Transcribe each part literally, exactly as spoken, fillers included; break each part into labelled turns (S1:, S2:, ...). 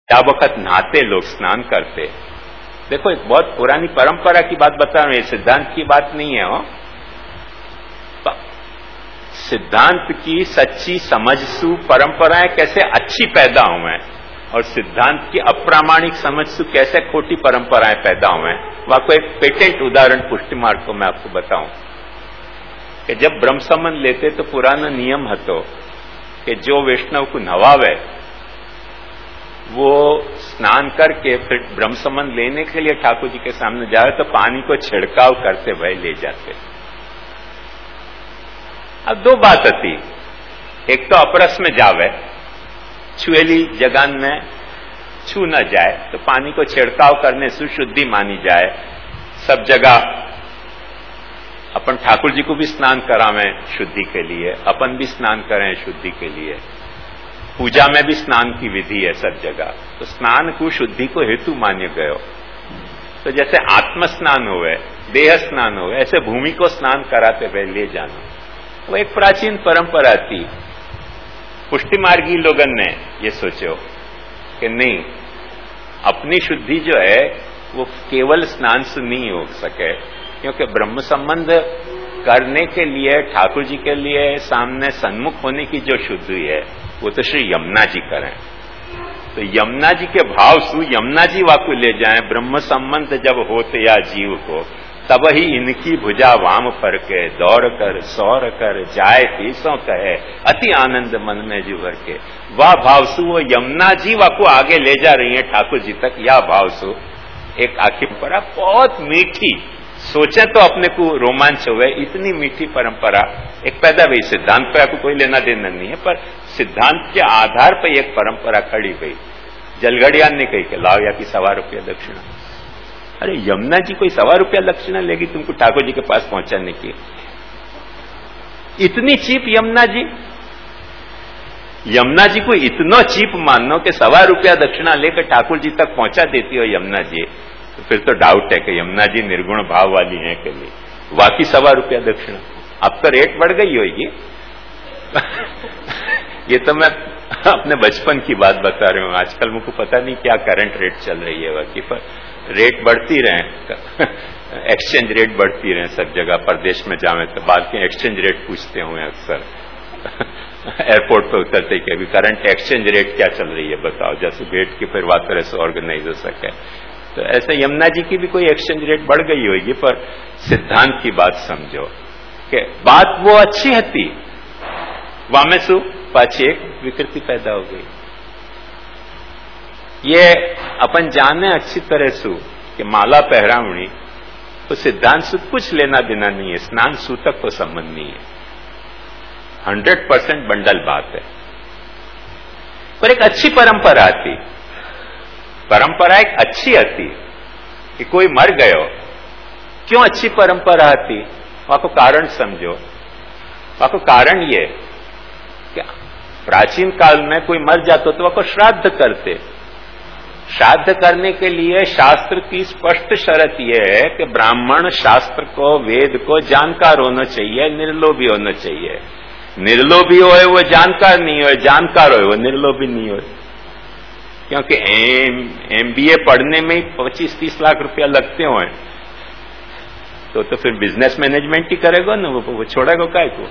S1: क्या वक्त नहाते लोग, स्नान करते। देखो एक बहुत पुरानी परंपरा की बात बता रहा हूं, ये सिद्धांत की बात नहीं है। हो सिद्धांत की सच्ची समझसु परंपराएं कैसे अच्छी पैदा हुए और सिद्धांत की अप्रामाणिक समझसु कैसे खोटी परंपराएं पैदा हुए। वहां को एक पेटेंट उदाहरण पुष्टि मार्ग को मैं आपको बताऊं कि जब ब्रह्म संबंध लेते तो पुराना नियम हतो कि जो वैष्णव को नवावे वो स्नान करके फिर ब्रह्म संबंध लेने के लिए ठाकुर जी के सामने जाए तो पानी को छिड़काव करते भय ले जाते। अब दो बात थी, एक तो अपरस में जावे, छुएली जगह में छू न जाए तो पानी को छिड़काव करने से शुद्धि मानी जाए। सब जगह अपन ठाकुर जी को भी स्नान करावें शुद्धि के लिए, अपन भी स्नान करें शुद्धि के लिए, पूजा में भी स्नान की विधि है सब जगह। तो स्नान को शुद्धि को हेतु मान्य गयो। तो जैसे आत्म स्नान हुए, देह स्नान हुए, ऐसे भूमि को स्नान कराते हुए ले जाना, वो एक प्राचीन परंपरा थी। पुष्टि मार्गी लोगन ने ये सोचो कि नहीं, अपनी शुद्धि जो है वो केवल स्नान से नहीं हो सके, क्योंकि ब्रह्म संबंध करने के लिए ठाकुर जी के लिए सामने सन्मुख होने की जो शुद्धि है वो तो श्री यमुना जी करें। तो यमुना जी के भाव सु यमुना जी वाकु ले जाएं। ब्रह्म संबंध जब होते या जीव को, तब ही इनकी भुजा वाम पर के दौड़ कर सौर कर जाए तीसों कहे अति आनंद मन में जी भर के। वह भावसु वो यमुना जी वाकु आगे ले जा रही है ठाकुर जी तक। यह भावसु एक आखिर परंपरा बहुत मीठी, सोचे तो अपने को रोमांच हुए, इतनी मीठी परंपरा एक पैदा हुई। सिद्धांत पर आपको कोई लेना देना नहीं है, पर सिद्धांत के आधार पर एक परंपरा खड़ी हुई। जलगड़ियान ने कही कि लाओ या की सवा रुपया दक्षिणा। अरे यमुना जी कोई सवा रुपया दक्षिणा लेगी तुमको ठाकुर जी के पास पहुंचाने की? इतनी चीप यमुना जी, यमुना जी को इतना चीप मानो कि सवा रुपया दक्षिणा लेकर ठाकुर जी तक पहुंचा देती हो यमुना जी, तो फिर तो डाउट है कि यमुना जी निर्गुण भाव वाली है कि नहीं। वाकई सवा रुपया दक्षिणा, अब तो रेट बढ़ गई होगी। ये तो मैं अपने बचपन की बात बता रहा हूं, आजकल मुझको पता नहीं क्या करंट रेट चल रही है बाकी, पर रेट बढ़ती रहे, एक्सचेंज रेट बढ़ती रहे सब जगह। प्रदेश में जावे तो बाद के एक्सचेंज रेट पूछते हुए अक्सर एयरपोर्ट पे उतरते कि अभी करंट एक्सचेंज रेट क्या चल रही है बताओ, जैसे भेंट की फिर बात करे से ऑर्गेनाइज हो सके। तो ऐसे यमुना जी की भी कोई एक्सचेंज रेट बढ़ गई होगी, पर सिद्धांत की बात समझो कि बात वो अच्छी हती, वामेसु पाछी एक विकृति पैदा हो गई। ये अपन जाने अच्छी तरह सु कि माला पहरावणी तो सिद्धांत से कुछ लेना देना नहीं है, स्नान सूतक को संबंध नहीं है, हंड्रेड परसेंट बंडल बात है। पर एक अच्छी परंपरा आती, परंपरा एक अच्छी आती कि कोई मर गयो, क्यों अच्छी परंपरा आती? वहां को कारण समझो। वहां को कारण ये कि प्राचीन काल में कोई मर जाता तो वहां को श्राद्ध करते। श्राद्ध करने के लिए शास्त्र की स्पष्ट शर्त यह है कि ब्राह्मण शास्त्र को, वेद को जानकार होना चाहिए, निर्लोभी होना चाहिए। निर्लोभी होए वो जानकार नहीं हो, जानकार होए वो निर्लोभी नहीं हो। क्योंकि एम एमबीए पढ़ने में ही पच्चीस तीस लाख रुपया लगते हुए तो तो फिर बिजनेस मैनेजमेंट ही करेगा ना, वो, वो छोड़ेगा काय को।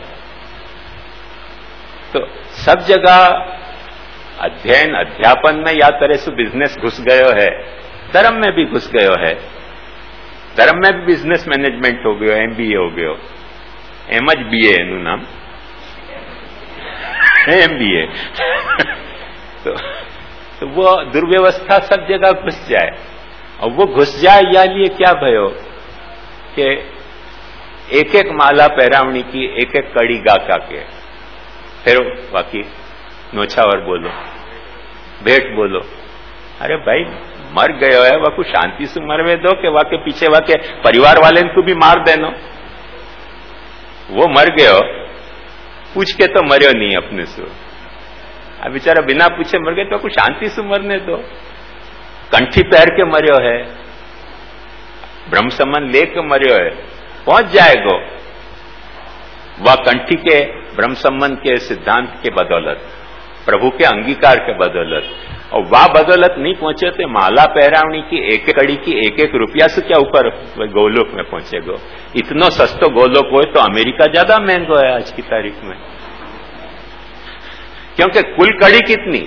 S1: तो सब जगह अध्ययन अध्यापन में या तरह से बिजनेस घुस गयो है, धर्म में भी घुस गयो है। धर्म में भी बिजनेस मैनेजमेंट हो गयो, एमबीए हो गयो, एम एच बी ए નું નામ एमबीए। तो, तो वो दुर्व्यवस्था सब जगह घुस जाए, और वो घुस जाए या लिए क्या भयो कि एक एक माला पहरावणी की, एक एक कड़ी गा का के, फिर बाकी नोछावर बोलो, भेंट बोलो। अरे भाई मर गयो है, वाकू शांति से मरवे दो कि वाके पीछे वाके परिवार वाले को भी मार देनो। वो मर गयो, पूछ के तो मरियो नहीं अपने से, अब बेचारा बिना पूछे मर गए तो वाकू शांति से मरने दो। कंठी पैर के मरियो है, ब्रह्म संबंध लेके मरियो है, पहुंच जाएगो वह कंठी के ब्रह्म संबंध के सिद्धांत के बदौलत, प्रभु के अंगीकार के बदौलत। और वाह बदौलत नहीं पहुंचे तो माला पहरावनी की एक कड़ी की एक एक रुपया से क्या ऊपर गोलोक में पहुंचेगो। इतना सस्तो गोलोक हो तो अमेरिका ज्यादा महंगा है आज की तारीख में, क्योंकि कुल कड़ी कितनी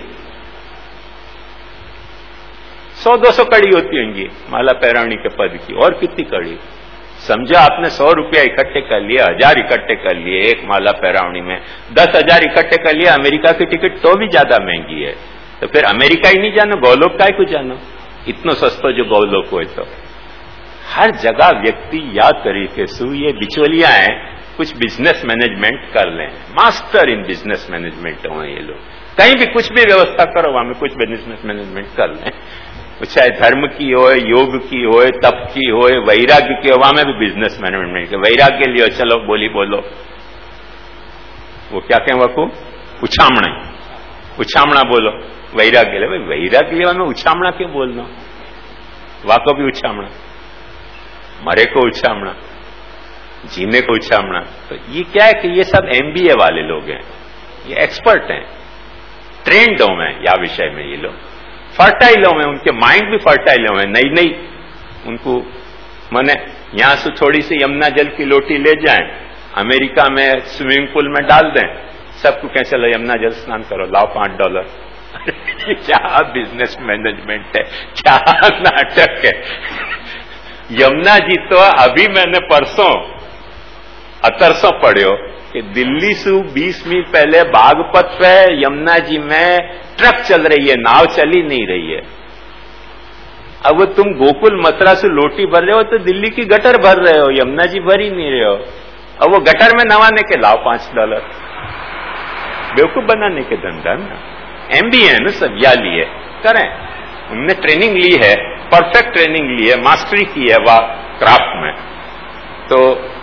S1: सौ दो सौ कड़ी होती होंगी माला पहरावनी के पद की, और कितनी कड़ी। समझो आपने सौ रुपया इकट्ठे कर लिए, हजार इकट्ठे कर लिए एक माला पहरावनी में, दस हजार इकट्ठे कर लिए, अमेरिका की टिकट तो भी ज्यादा महंगी है। तो फिर अमेरिका ही नहीं जानो, गौलोक काय को जानो, इतना सस्तो जो गौलोक हो। तो हर जगह व्यक्ति या तरीके से ये बिचौलिया है, कुछ बिजनेस मैनेजमेंट कर लें, मास्टर इन बिजनेस मैनेजमेंट हो ये लोग। कहीं भी कुछ भी व्यवस्था करो वहां में कुछ बिजनेस मैनेजमेंट कर लें, चाहे धर्म की हो, योग की हो, तप की हो, वैराग्य की हो, वहां में भी बिजनेस मैनेजमेंट। वैराग्य के लिए चलो बोली बोलो, वो क्या कहें वकू उछामणा, उछामणा बोलो वैराग्य ले। भाई वैराग्य लिए में उछामणा क्यों बोलना, वाको भी उछामणा, मरे को उछामणा, जीने को उछामणा। तो ये क्या है कि ये सब एमबीए वाले लोग हैं, ये एक्सपर्ट हैं, ट्रेंड हो में या विषय में, ये लोग फर्टाइल हो में, उनके माइंड भी फर्टाइल हो में। नई नई उनको माने यहां से थोड़ी सी यमुना जल की लोटी ले जाएं, अमेरिका में स्विमिंग पूल में डाल दें, सबको कह चलो यमुना जल स्नान करो, लाओ पांच डॉलर। क्या बिजनेस मैनेजमेंट है, क्या नाटक है। यमुना जी तो अभी मैंने परसों अतरसों पढ़ियो कि दिल्ली से बीस मील पहले बागपत पे यमुना जी में ट्रक चल रही है, नाव चली नहीं रही है। अब वो तुम गोकुल मथुरा से लोटी भर रहे हो तो दिल्ली की गटर भर रहे हो, यमुना जी भर ही नहीं रहे हो। अब वो गटर में नवाने के लाओ पांच डॉलर, बेवकूफ बनाने के धंधा ना। एमबीए है ना सब, या लिए करें, उनने ट्रेनिंग ली है, परफेक्ट ट्रेनिंग ली है, मास्टरी की है वह क्राफ्ट में। तो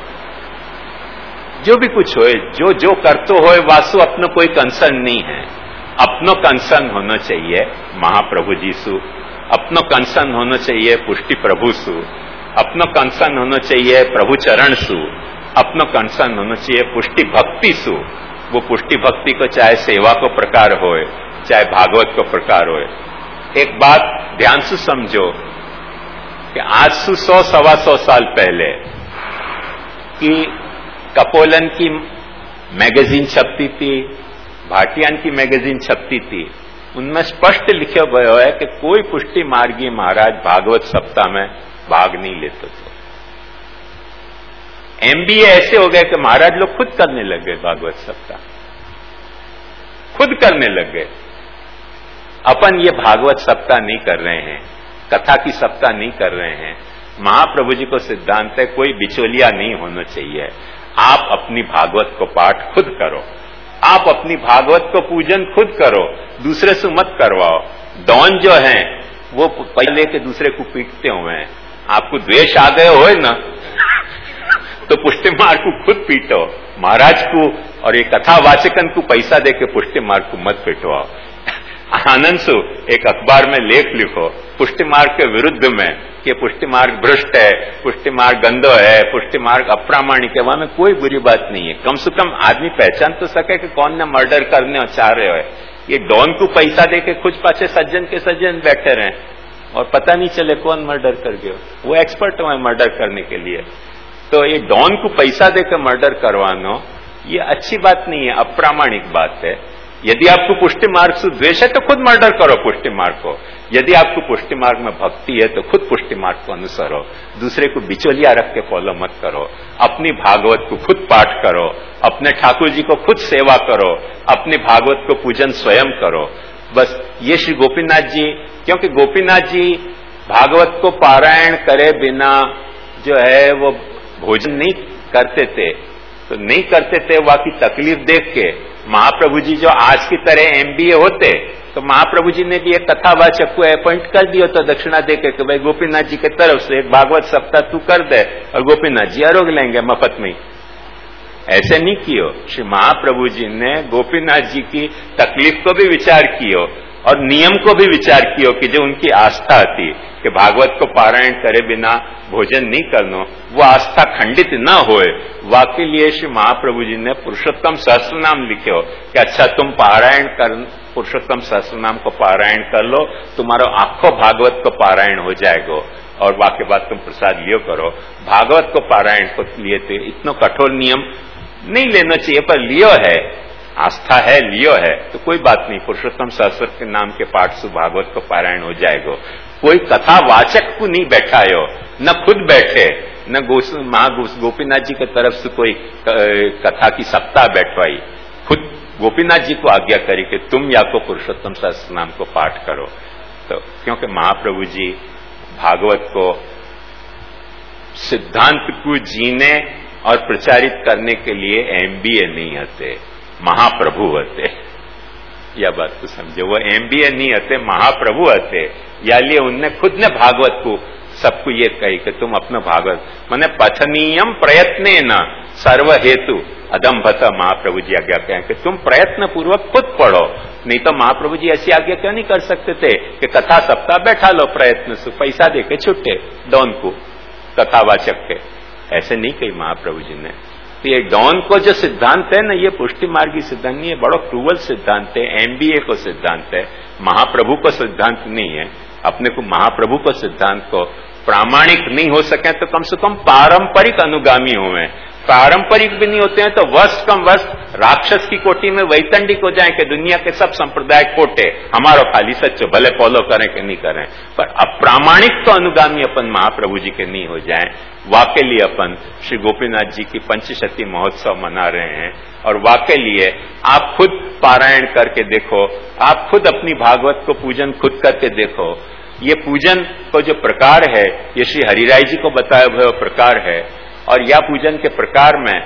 S1: जो भी कुछ होए, जो जो करते होए वासु अपनो कोई कंसर्न नहीं है। अपनो कंसर्न होना चाहिए महाप्रभु जी सु, अपनो कंसर्न होना चाहिए पुष्टि प्रभु सु, अपनो कंसर्न होना चाहिए प्रभु चरण सु, अपनो कंसर्न होना चाहिए पुष्टि भक्ति सु। वो पुष्टि भक्ति को चाहे सेवा को प्रकार होए, चाहे भागवत को प्रकार होए। एक बात ध्यान से समझो कि आज से सौ सवा सौ साल पहले कि कपोलन की मैगजीन छपती थी, भाटियान की मैगजीन छपती थी, उनमें स्पष्ट लिखा गया है कि कोई पुष्टि मार्गी महाराज भागवत सप्ताह में भाग नहीं लेते थे। एमबीए ऐसे हो गए कि महाराज लोग खुद करने लग गए, भागवत सप्ताह खुद करने लग गए। अपन ये भागवत सप्ताह नहीं कर रहे हैं, कथा की सप्ताह नहीं कर रहे हैं। महाप्रभु जी को सिद्धांत है कोई बिचौलिया नहीं होना चाहिए। आप अपनी भागवत को पाठ खुद करो, आप अपनी भागवत को पूजन खुद करो, दूसरे से मत करवाओ। डॉन जो हैं वो पहले के दूसरे को पीटते हुए हैं। आपको द्वेष आ गए हो ना तो पुष्टि मार्ग को खुद पीटो, महाराज को और ये कथावाचकन को पैसा देके पुष्टि मार्ग को मत पिटवाओ। आनंद सु एक अखबार में लेख लिखो पुष्टि मार्ग के विरुद्ध में कि पुष्टि मार्ग भ्रष्ट है, पुष्टि मार्ग गंदो है, पुष्टि मार्ग अप्रामाणिक है। वहां में कोई बुरी बात नहीं है, कम से कम आदमी पहचान तो सके कि कौन ने मर्डर करने और चाह रहे हो। ये डॉन को पैसा देके कुछ पाछे सज्जन के सज्जन बैठे रहे और पता नहीं चले कौन मर्डर कर गया। वो एक्सपर्ट हुए मर्डर करने के लिए। तो ये डॉन को पैसा देकर मर्डर करवाना ये अच्छी बात नहीं है, अप्रामाणिक बात है। यदि आपको पुष्टि मार्ग से द्वेष है तो खुद मर्डर करो पुष्टि मार्ग को। यदि आपको पुष्टि मार्ग में भक्ति है तो खुद पुष्टि मार्ग को अनुसरो, दूसरे को बिचौलिया रख के फॉलो मत करो। अपनी भागवत को खुद पाठ करो, अपने ठाकुर जी को खुद सेवा करो, अपनी भागवत को पूजन स्वयं करो। बस ये श्री गोपीनाथ जी, क्योंकि गोपीनाथ जी भागवत को पारायण करे बिना जो है वो भोजन नहीं करते थे, तो नहीं करते थे वहां की तकलीफ देख के महाप्रभु जी जो आज की तरह एमबीए होते तो महाप्रभु जी ने भी एक कथावाचक को अपॉइंट कर दिया तो दक्षिणा देके कि भाई गोपीनाथ जी की तरफ से एक भागवत सप्ताह तू कर दे और गोपीनाथ जी आरोग्य लेंगे मफत में। ऐसे नहीं कियो। श्री महाप्रभु जी ने गोपीनाथ जी की तकलीफ को भी विचार कियो और नियम को भी विचार कियो कि जो उनकी आस्था थी कि भागवत को पारायण करे बिना भोजन नहीं करनो, वो आस्था खंडित न होए, वाके लिए श्री महाप्रभु जी ने पुरुषोत्तम सहस्त्रनाम लिखे कि अच्छा तुम पारायण कर, पुरुषोत्तम सहस्त्रनाम को पारायण कर लो, तुम्हारा आखो भागवत को पारायण हो जाएगा और वाके बाद तुम प्रसाद लियो करो। भागवत को पारायण को लिए थे, इतना कठोर नियम नहीं लेना चाहिए, पर लियो है, आस्था है, लियो है तो कोई बात नहीं, पुरुषोत्तम सहस्त्र के नाम के पाठ से भागवत को पारायण हो जाएगा। कोई कथा वाचक को नहीं बैठायो, न खुद बैठे, न महा गोपीनाथ जी की तरफ से कोई कथा की सप्ताह बैठवाई, खुद गोपीनाथ जी को आज्ञा करी कि तुम या को पुरुषोत्तम सहस्त्र नाम को पाठ करो। तो क्योंकि महाप्रभु जी भागवत को सिद्धांत को जीने और प्रचारित करने के लिए एमबीए नहीं हते, महाप्रभु हते। यह बात को समझो, वो एमबीए नहीं हते, महाप्रभु हते। या लिए उनने खुद ने भागवत को सबको ये कही कि तुम अपना भागवत माने पठनीयम प्रयत्ने न सर्व हेतु अदम्भत, महाप्रभु जी आज्ञा कहें कि तुम प्रयत्न पूर्वक खुद पढ़ो। नहीं तो महाप्रभु जी ऐसी आज्ञा क्यों नहीं कर सकते थे कि कथा सप्ताह बैठा लो प्रयत्न से, पैसा देके छुट्टे डॉन को कथावाचक के, ऐसे नहीं कही महाप्रभु जी ने। तो ये डॉन को जो सिद्धांत है ना, ये पुष्टि मार्गी सिद्धांत नहीं है, बड़ो क्रूवल सिद्धांत है, एमबीए को सिद्धांत है, महाप्रभु को सिद्धांत नहीं है। अपने को महाप्रभु को सिद्धांत को प्रामाणिक नहीं हो सके तो कम से कम पारंपरिक अनुगामी हुए। पारंपरिक भी नहीं होते हैं तो वर्ष कम वर्ष राक्षस की कोटि में वैतंडिक हो जाए कि दुनिया के सब संप्रदाय खोटे, हमारा खाली सच्चो, भले फॉलो करें कि नहीं करें, पर अप्रामाणिक तो अनुगामी अपन महाप्रभु जी के नहीं हो जाए। वाके लिए अपन श्री गोपीनाथ जी की पंचशती महोत्सव मना रहे हैं और वाके लिए आप खुद पारायण करके देखो, आप खुद अपनी भागवत को पूजन खुद करके देखो। ये पूजन को जो प्रकार है ये श्री हरिराय जी को बताया हुआ प्रकार है, और यह पूजन के प्रकार में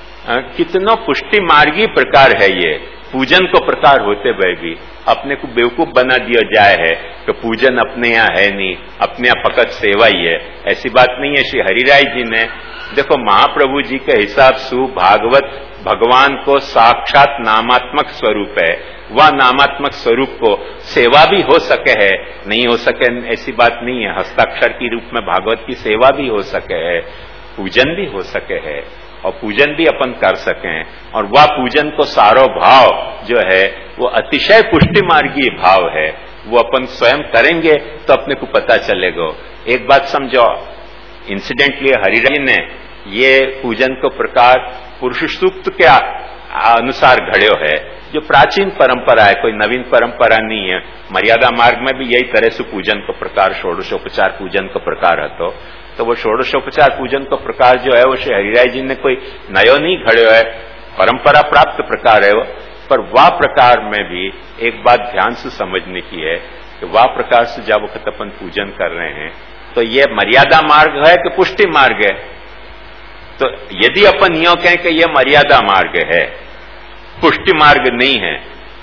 S1: कितनों पुष्टि मार्गी प्रकार है। ये पूजन को प्रकार होते हुए भी अपने को बेवकूफ बना दिया जाए है कि पूजन अपने यहाँ है नहीं, अपने यहाँ फकत सेवा ही है, ऐसी बात नहीं है। श्री हरिराय जी ने देखो महाप्रभु जी के हिसाब से भागवत भगवान को साक्षात नामात्मक स्वरूप है, वह नामात्मक स्वरूप को सेवा भी हो सके है, नहीं हो सके ऐसी बात नहीं है। हस्ताक्षर की रूप में भागवत की सेवा भी हो सके है, पूजन भी हो सके है और पूजन भी अपन कर सकें, और वह पूजन को सारो भाव जो है वो अतिशय पुष्टि मार्गी भाव है, वो अपन स्वयं करेंगे तो अपने को पता चलेगा। एक बात समझो, इंसिडेंटली हरिराय ने ये पूजन को प्रकार पुरुष सूक्त के अनुसार घड़ो है, जो प्राचीन परंपरा है, कोई नवीन परंपरा नहीं है। मर्यादा मार्ग में भी यही तरह से पूजन को प्रकार षोडशोपचार पूजन को प्रकार हतो, तो वो षोडशोपचार पूजन को प्रकार जो है वो श्री हरिराय जी ने कोई नयो नहीं घड़ो है, परंपरा प्राप्त प्रकार है वो। पर वह प्रकार में भी एक बात ध्यान से समझने की है कि वह प्रकार से जब वक्त अपन पूजन कर रहे हैं तो ये मर्यादा मार्ग है कि पुष्टि मार्ग है। तो यदि अपन यो कहें कि यह मर्यादा मार्ग है, पुष्टि मार्ग नहीं है,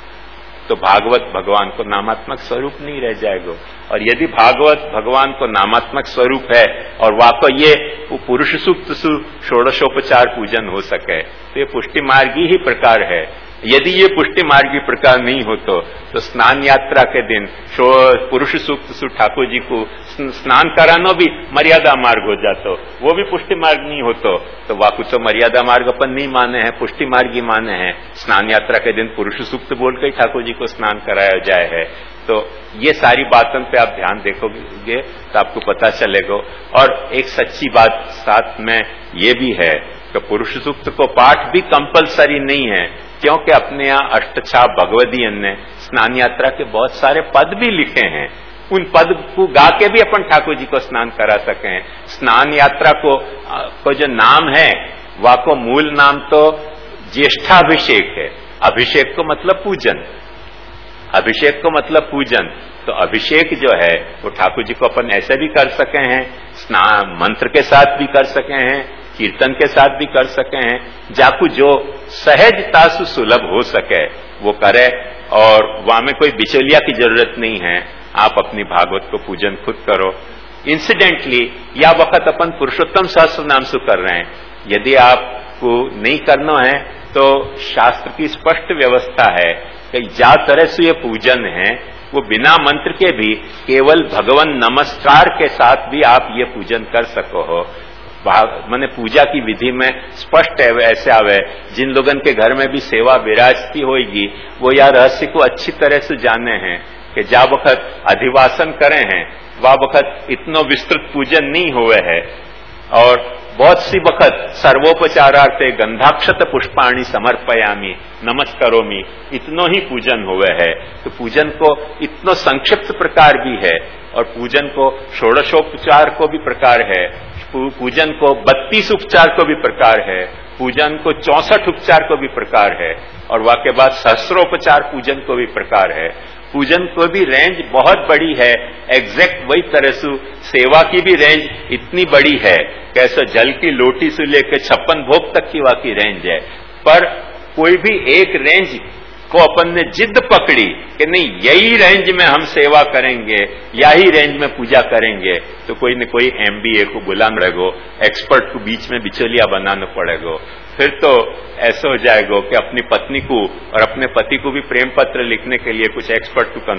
S1: तो भागवत भगवान को नामात्मक स्वरूप नहीं रह जाएगा। और यदि भागवत भगवान को नामात्मक स्वरूप है और वाको ये पुरुष सूक्त सु षोडशोपचार पूजन हो सके तो ये पुष्टि मार्गी ही प्रकार है। यदि ये पुष्टि मार्गी प्रकार नहीं हो तो, तो स्नान यात्रा के दिन पुरुष सूक्त सु ठाकुर जी को स्नान करानो भी मर्यादा मार्ग हो जातो, वो भी पुष्टि मार्ग नहीं होतो। तो वाकु तो मर्यादा मार्ग अपन नहीं माने हैं, पुष्टि मार्गी माने हैं। स्नान यात्रा के दिन पुरुष सूक्त बोल के ठाकुर जी को स्नान कराया जाए है। तो ये सारी बातों पे आप ध्यान देखोगे तो आपको पता चलेगा। और एक सच्ची बात साथ में ये भी है कि पुरुष सूक्त को पाठ भी कंपलसरी नहीं है, क्योंकि अपने यहाँ अष्टछाप भगवदीयन ने स्नान यात्रा के बहुत सारे पद भी लिखे हैं, उन पद को गा के भी अपन ठाकुर जी को स्नान करा सकें। स्नान यात्रा को, को जो नाम है वह को मूल नाम तो ज्येष्ठाभिषेक है। अभिषेक को मतलब पूजन, अभिषेक को मतलब पूजन। तो अभिषेक जो है वो ठाकुर जी को अपन ऐसे भी कर सके हैं, स्नान मंत्र के साथ भी कर सके हैं, कीर्तन के साथ भी कर सके हैं, जाकू जो सहजता से सुलभ हो सके वो करे। और वहां में कोई बिचौलिया की जरूरत नहीं है, आप अपनी भागवत को पूजन खुद करो। इंसिडेंटली या वक्त अपन पुरुषोत्तम सहस्त्र नाम से कर रहे हैं, यदि आपको नहीं करना है तो शास्त्र की स्पष्ट व्यवस्था है कि जा तरह से ये पूजन है वो बिना मंत्र के भी केवल भगवान नमस्कार के साथ भी आप ये पूजन कर सको हो। मैंने पूजा की विधि में स्पष्ट है ऐसे आवे, जिन लोगन के घर में भी सेवा विराजती होगी वो यह रहस्य को अच्छी तरह से जाने हैं कि जा वक्त अधिवासन करे हैं वह वक्त इतनो विस्तृत पूजन नहीं हुए है, और बहुत सी वक्त सर्वोपचारार्थे गंधाक्षत पुष्पाणी समर्पयामी नमस्करोमी इतनो ही पूजन हुए है। तो पूजन को इतनो संक्षिप्त प्रकार भी है, और पूजन को षोडशोपचार को भी प्रकार है, पूजन को बत्तीस उपचार को भी प्रकार है, पूजन को चौसठ उपचार को भी प्रकार है, और वह के बाद सहस्रोपचार पूजन को भी प्रकार है। पूजन को भी रेंज बहुत बड़ी है, एग्जैक्ट वही तरह से सेवा की भी रेंज इतनी बड़ी है, कैसे जल की लोटी से लेकर छप्पन भोग तक की वह की रेंज है। पर कोई भी एक रेंज को अपन ने जिद पकड़ी कि नहीं यही रेंज में हम सेवा करेंगे, यही रेंज में पूजा करेंगे, तो कोई न कोई एमबीए को बुलाना पड़ेगा, एक्सपर्ट को बीच में बिचौलिया बनाना पड़ेगा। फिर तो ऐसा हो जाएगा कि अपनी पत्नी को और अपने पति को भी प्रेम पत्र लिखने के लिए कुछ एक्सपर्ट को